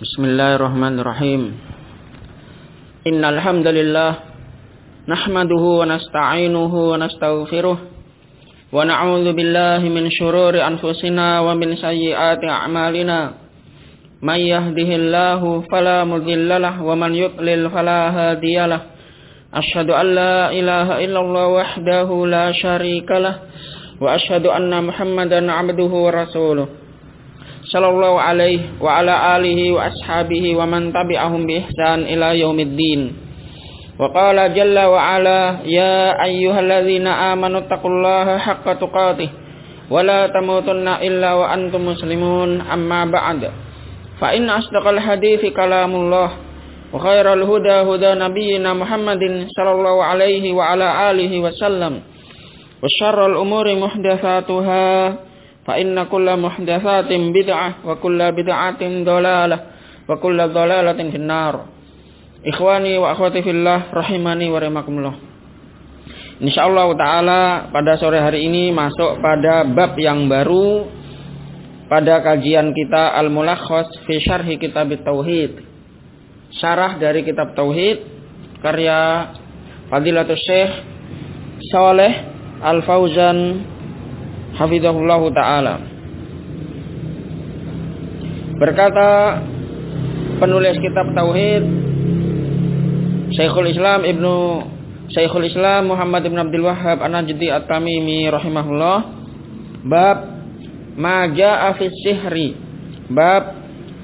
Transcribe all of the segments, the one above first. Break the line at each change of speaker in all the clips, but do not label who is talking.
Bismillahirrahmanirrahim. Innal hamdalillah nahmaduhu wa nasta'inuhu wa nastaghfiruh wa na'udzu billahi min shururi anfusina wa min sayyiati a'malina. May yahdihillahu fala mudhillalah wa man yudlil fala hadiyalah. Asyhadu an la ilaha illallah wahdahu la syarikalah wa asyhadu anna Muhammadan 'abduhu wa rasuluh. Sallallahu alaihi wa ala alihi wa ashabihi wa man tabi'ahum bi ihsan ila yaumiddin. Wa qala jalla wa ala ya ayyuhalladzina amanu taqullaha haqqa tuqatih wa la tamutunna illa wa antum muslimun, amma ba'd. Fa inna asdaqal hadithi kalamullah wa khairal huda huda nabiyyina Muhammadin sallallahu alaihi wa ala alihi wa sallam. Wa syarrul umuri muhdatsatuha fa inna kulla muhdatsatin bid'ah wa kulla bid'atin dhalalah wa kulla dhalalatin finnar. Ikhwani wa akhwati fillah rahimani wa rahimakumullah. Insyaallah taala pada sore hari ini masuk pada bab yang baru pada kajian kita Al-Mulakhas fi Syarhi Kitab Tauhid. Syarah dari kitab Tauhid karya Fadilatul Syekh Shalih Al-Fauzan hafizahullahu ta'ala. Berkata penulis kitab Tauhid Syekhul Islam Muhammad ibn Abdul Wahhab An-Najdi At-Tamimi rahimahullah, bab ma jaa'a fi sihri, bab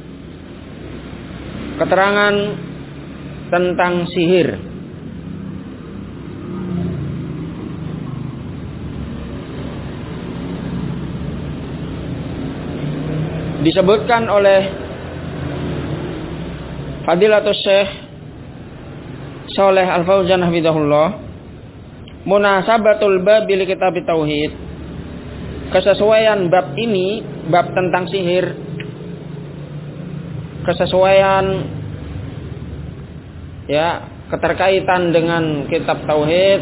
keterangan tentang sihir. Disebutkan oleh Fadilatul Syekh Shalih Al-Fauzan hafizahullah, munasabatul bab bil kitab tauhid, kesesuaian bab ini, bab tentang sihir, kesesuaian keterkaitan dengan kitab tauhid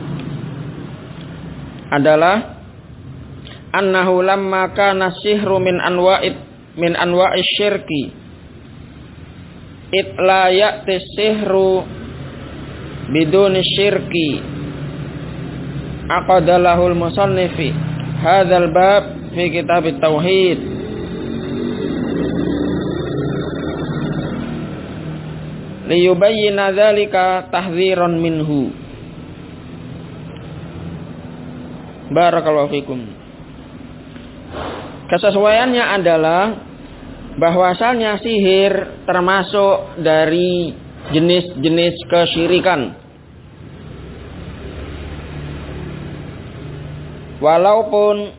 adalah annahu lamma kana sihru min anwa'i syirki itla ya'ti sihru biduni syirki aqadalahul musannifi hadzal bab fi kitab tauhid liyubayyina dzalika tahdziran minhu. Barakallahu fikum. Kesesuaiannya adalah bahwasannya sihir termasuk dari jenis-jenis kesyirikan. Walaupun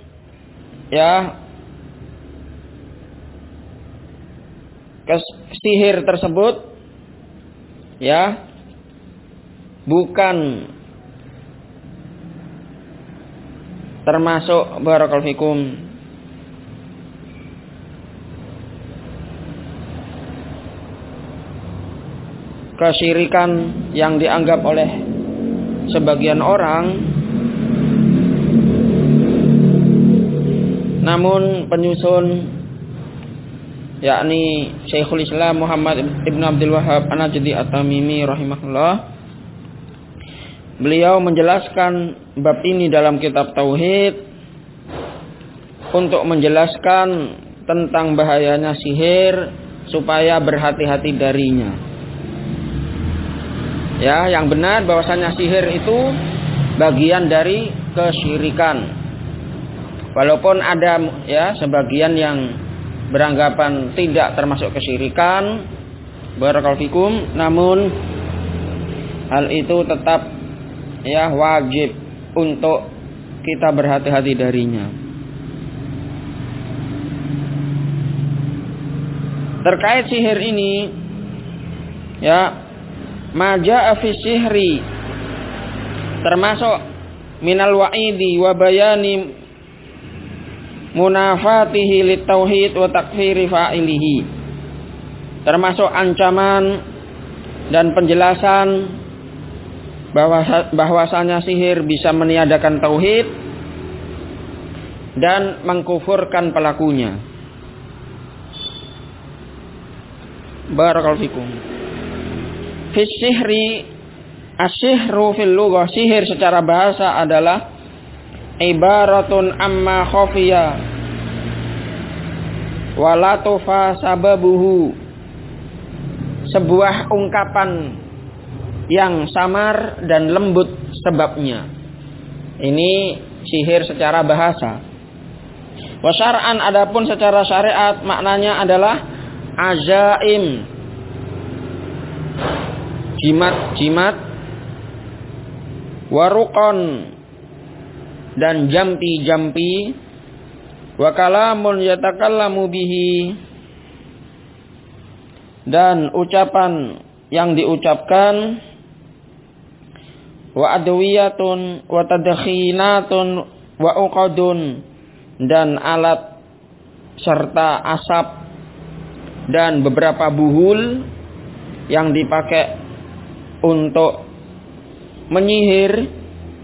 sihir tersebut bukan termasuk, barakallahu fikum, kesyirikan yang dianggap oleh sebagian orang, namun penyusun yakni Syekhul Islam Muhammad ibn Abdul Wahhab An-Najdi At-Tamimi rahimahullah, beliau menjelaskan bab ini dalam kitab Tauhid untuk menjelaskan tentang bahayanya sihir supaya berhati-hati darinya. Yang benar bahwasanya sihir itu bagian dari kesyirikan. Walaupun ada sebagian yang beranggapan tidak termasuk kesyirikan, barakallahu fikum, namun hal itu tetap wajib untuk kita berhati-hati darinya. Terkait sihir ini, ma jaa'a fi sihri termasuk minal wa'idi wa bayani munafatihi lit tauhid wa takfiri fa'ilihi, termasuk ancaman dan penjelasan bahwasanya sihir bisa meniadakan tauhid dan mengkufurkan pelakunya. Barakallahu fikum. Fi sihri, as-sihru fil lughah, sihir secara bahasa adalah ibaratun amma khafiya wa latufa sababuhu, sebuah ungkapan yang samar dan lembut sebabnya. Ini sihir secara bahasa. Wa syar'an, adapun secara syariat maknanya adalah azaim, jimat-jimat, waruqon, dan jampi-jampi, wa kalamun yatakallamu bihi, dan ucapan yang diucapkan, wa adwiyatun wa tadkhinatun wa uqadun, dan alat serta asap dan beberapa buhul yang dipakai untuk menyihir,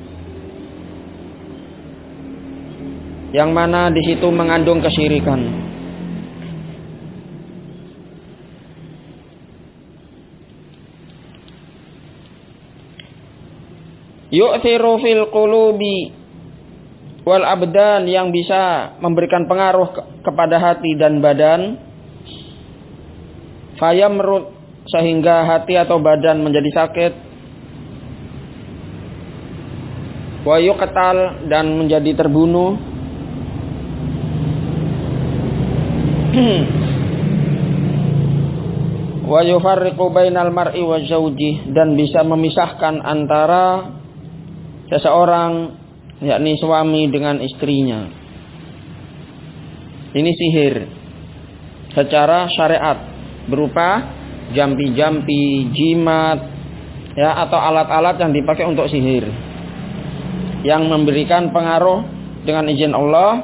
yang mana di situ mengandung kesyirikan. Yu'thiru fil qulubi wal abdan, yang bisa memberikan pengaruh kepada hati dan badan. Fayamrud, sehingga hati atau badan menjadi sakit. Wa yuqtal, dan menjadi terbunuh. Wa yufarriqu bainal mar'i wa zawjih, dan bisa memisahkan antara seseorang, yakni suami dengan istrinya. Ini sihir secara syariat, berupa jampi-jampi, jimat, ya, atau alat-alat yang dipakai untuk sihir, yang memberikan pengaruh dengan izin Allah.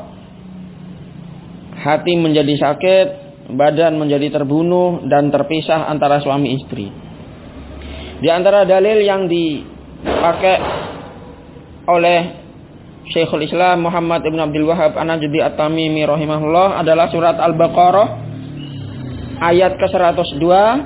Hati menjadi sakit, badan menjadi terbunuh, dan terpisah antara suami istri. Di antara dalil yang dipakai oleh Syekhul Islam Muhammad Ibn Abdul Wahhab An-Najdi At-Tamimi rahimahullah adalah surat Al-Baqarah ayat ke-102.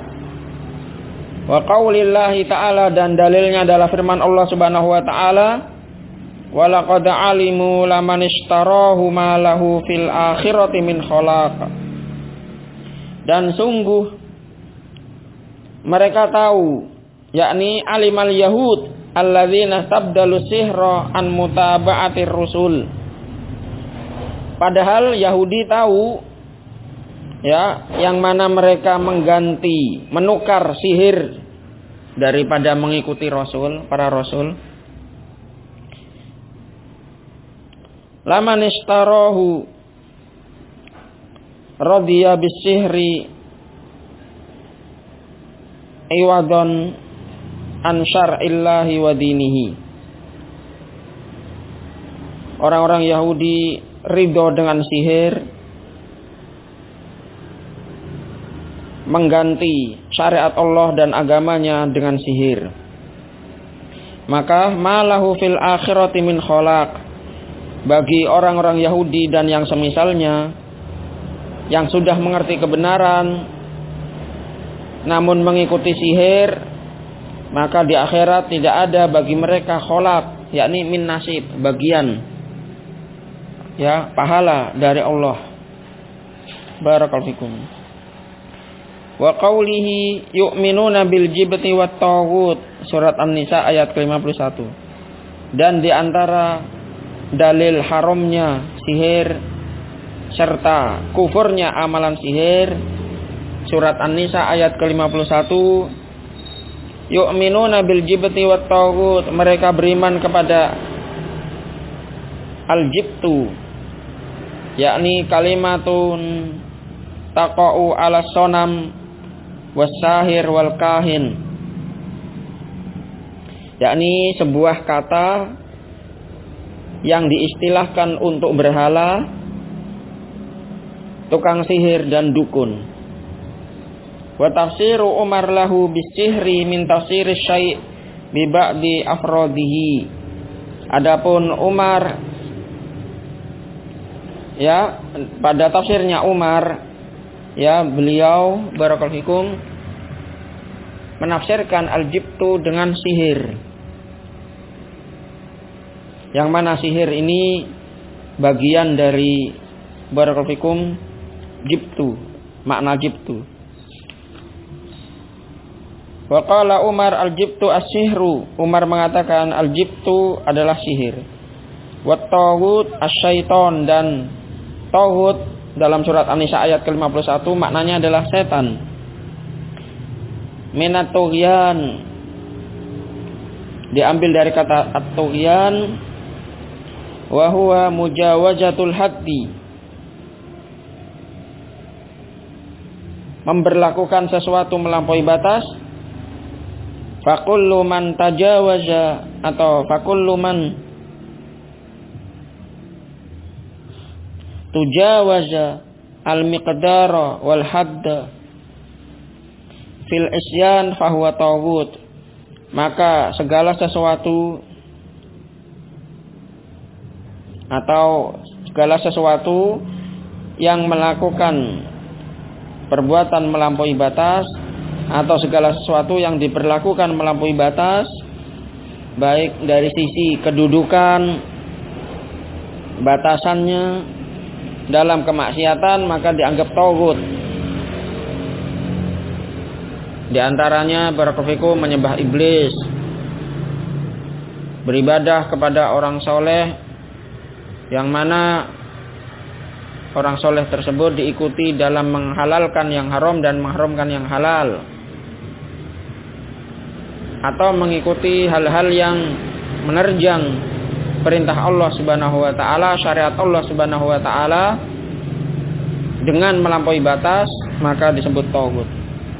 Wa qaulillahi ta'ala, dan dalilnya adalah firman Allah Subhanahu wa ta'ala, wa laqad alimu laman ishtarahu ma lahu fil akhirati min khalaq. Dan sungguh mereka tahu, yakni alimal yahud alladzina tabdalu sihra an mutaba'atir rusul. Padahal Yahudi tahu, ya, yang mana mereka mengganti, menukar sihir daripada mengikuti rasul, para rasul. Laman ishtarahu radiya bisihri iwadon an syar'illahi wa dinihi. Orang-orang Yahudi ridho dengan sihir, mengganti syariat Allah dan agamanya dengan sihir. Maka malahu fil akhirati min khalaq, bagi orang-orang Yahudi dan yang semisalnya yang sudah mengerti kebenaran namun mengikuti sihir, maka di akhirat tidak ada bagi mereka kholak, yakni min nasib, bagian, ya, pahala dari Allah. Barakallahu fikum. Wa qawlihi yu'minuna bil jibti wat taghut, surat An-Nisa ayat ke-51. Dan di antara dalil haramnya sihir serta kufurnya amalan sihir, surat An-Nisa ayat ke-51, yu'minuna bil jibti wat taghut, mereka beriman kepada al-jibtu, yakni kalimatun taqa'u ala sonam wasahir wal kahin, yakni sebuah kata yang diistilahkan untuk berhala, tukang sihir, dan dukun. Wa tafsiru Umar lahu bisihri min tafsiri syai' bi ba'di afrodihi. Adapun Umar, ya, pada tafsirnya Umar ya, beliau barakallahu fikum menafsirkan al-jibtu dengan sihir. Yang mana sihir ini bagian dari barakallahu fikum jibtu, makna jibtu. Wa qala Umar al-jibtu as-sihru. Umar mengatakan al-jibtu adalah sihir. Wa taghut as-syaiton, dan taghut dalam surat An-Nisa ayat ke-51 maknanya adalah setan. Minat tughyan diambil dari kata at-tughyan wa huwa mujawazatul haddi, memberlakukan sesuatu melampaui batas. Fakullu man tajawaza atau fakullu man tujawaza al-miqdara wal hadda fil isyan fahuwa taghut. Maka segala sesuatu atau segala sesuatu yang melakukan perbuatan melampaui batas, atau segala sesuatu yang diperlakukan melampaui batas, baik dari sisi kedudukan, batasannya dalam kemaksiatan, maka dianggap taghut. Di antaranya barakallahu fikum menyembah iblis, beribadah kepada orang soleh, yang mana orang soleh tersebut diikuti dalam menghalalkan yang haram dan mengharamkan yang halal, atau mengikuti hal-hal yang menerjang perintah Allah Subhanahu wa taala, syariat Allah Subhanahu wa taala dengan melampaui batas, maka disebut taghut.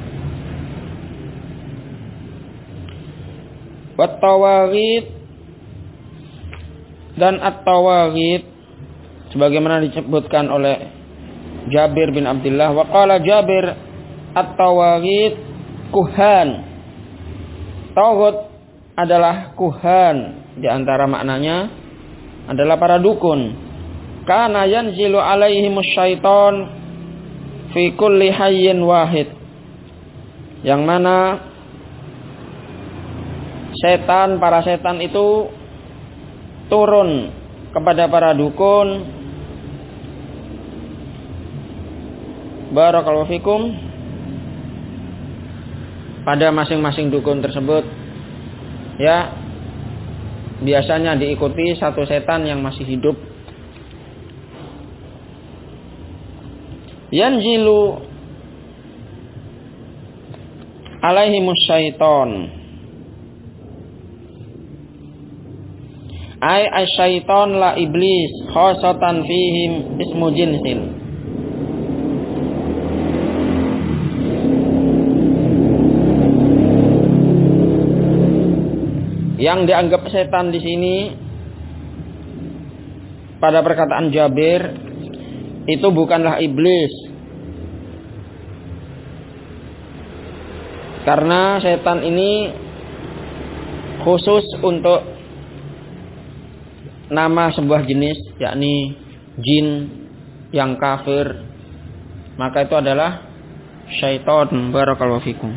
Wat tawaghit, dan at-tawaghit sebagaimana disebutkan oleh Jabir bin Abdullah. Wa qala Jabir at-tawaghit kuhan. Taghut adalah kuhan, di antara maknanya adalah para dukun. Kana yanzilu alaihimus syaiton fi kulli hayyin wahid. Yang mana setan, para setan itu turun kepada para dukun barakallahu fikum pada masing-masing dukun tersebut, ya, biasanya diikuti satu setan yang masih hidup. Yanzilu alaihimus syaiton, ay asyaiton la iblis khosatan fihim ismu jinsin. Yang dianggap setan di sini pada perkataan Jabir itu bukanlah iblis, karena setan ini khusus untuk nama sebuah jenis, yakni jin yang kafir, maka itu adalah syaitan. Barakallahu fikum.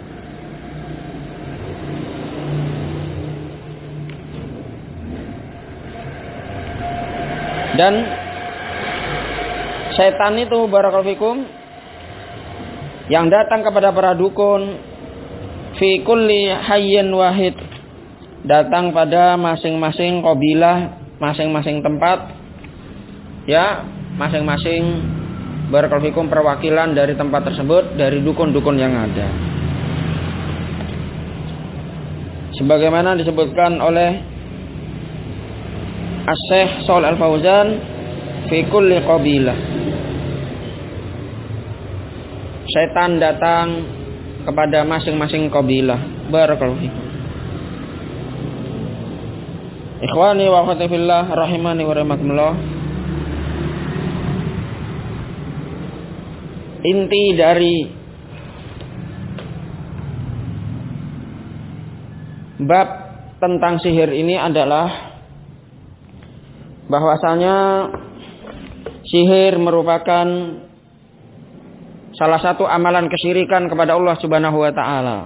Dan setan itu barakallahu fikum yang datang kepada para dukun fi kulli hayyin wahid, datang pada masing-masing kabilah, masing-masing tempat, ya, masing-masing barakallahu fikum perwakilan dari tempat tersebut, dari dukun-dukun yang ada. Sebagaimana disebutkan oleh As-Syaikh Shalih Al-Fauzan fi kulli qabilah. Setan datang kepada masing-masing kabilah. Barakallahu fikum. Ikhwani wa akhwati fillah rahimani wa rahimakumullah. Inti dari bab tentang sihir ini adalah bahwasanya sihir merupakan salah satu amalan kesyirikan kepada Allah Subhanahu wa taala.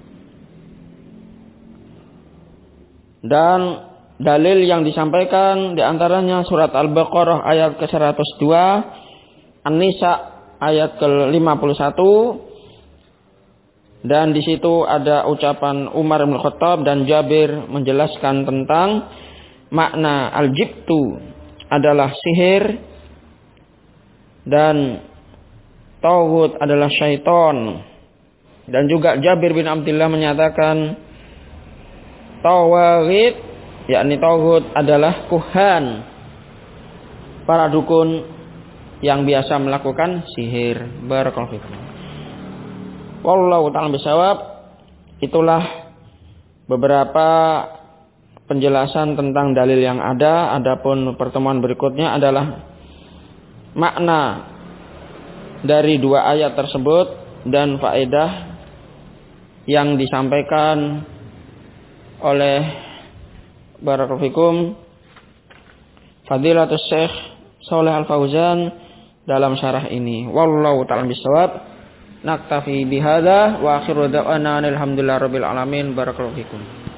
Dan dalil yang disampaikan diantaranya surat Al-Baqarah ayat ke-102, An-Nisa ayat ke-51, dan di situ ada ucapan Umar bin Khattab dan Jabir menjelaskan tentang makna al-jibtu adalah sihir dan tauhid adalah syaitan. Dan juga Jabir bin Abdullah menyatakan tauhid, yakni tauhid adalah kuhan, para dukun yang biasa melakukan sihir. Barakallahu fikum. Wallahu ta'ala bisawab. Itulah beberapa penjelasan tentang dalil yang ada. Adapun pertemuan berikutnya adalah makna dari dua ayat tersebut dan faedah yang disampaikan oleh barakallahu fikum Fadilatus Syekh Shalih Al-Fauzan dalam syarah ini. Wallahu ta'ala bisawab. Naktafi bihadza wa akhiru da'wana alhamdulillahirabbil alamin. Barakallahu fikum.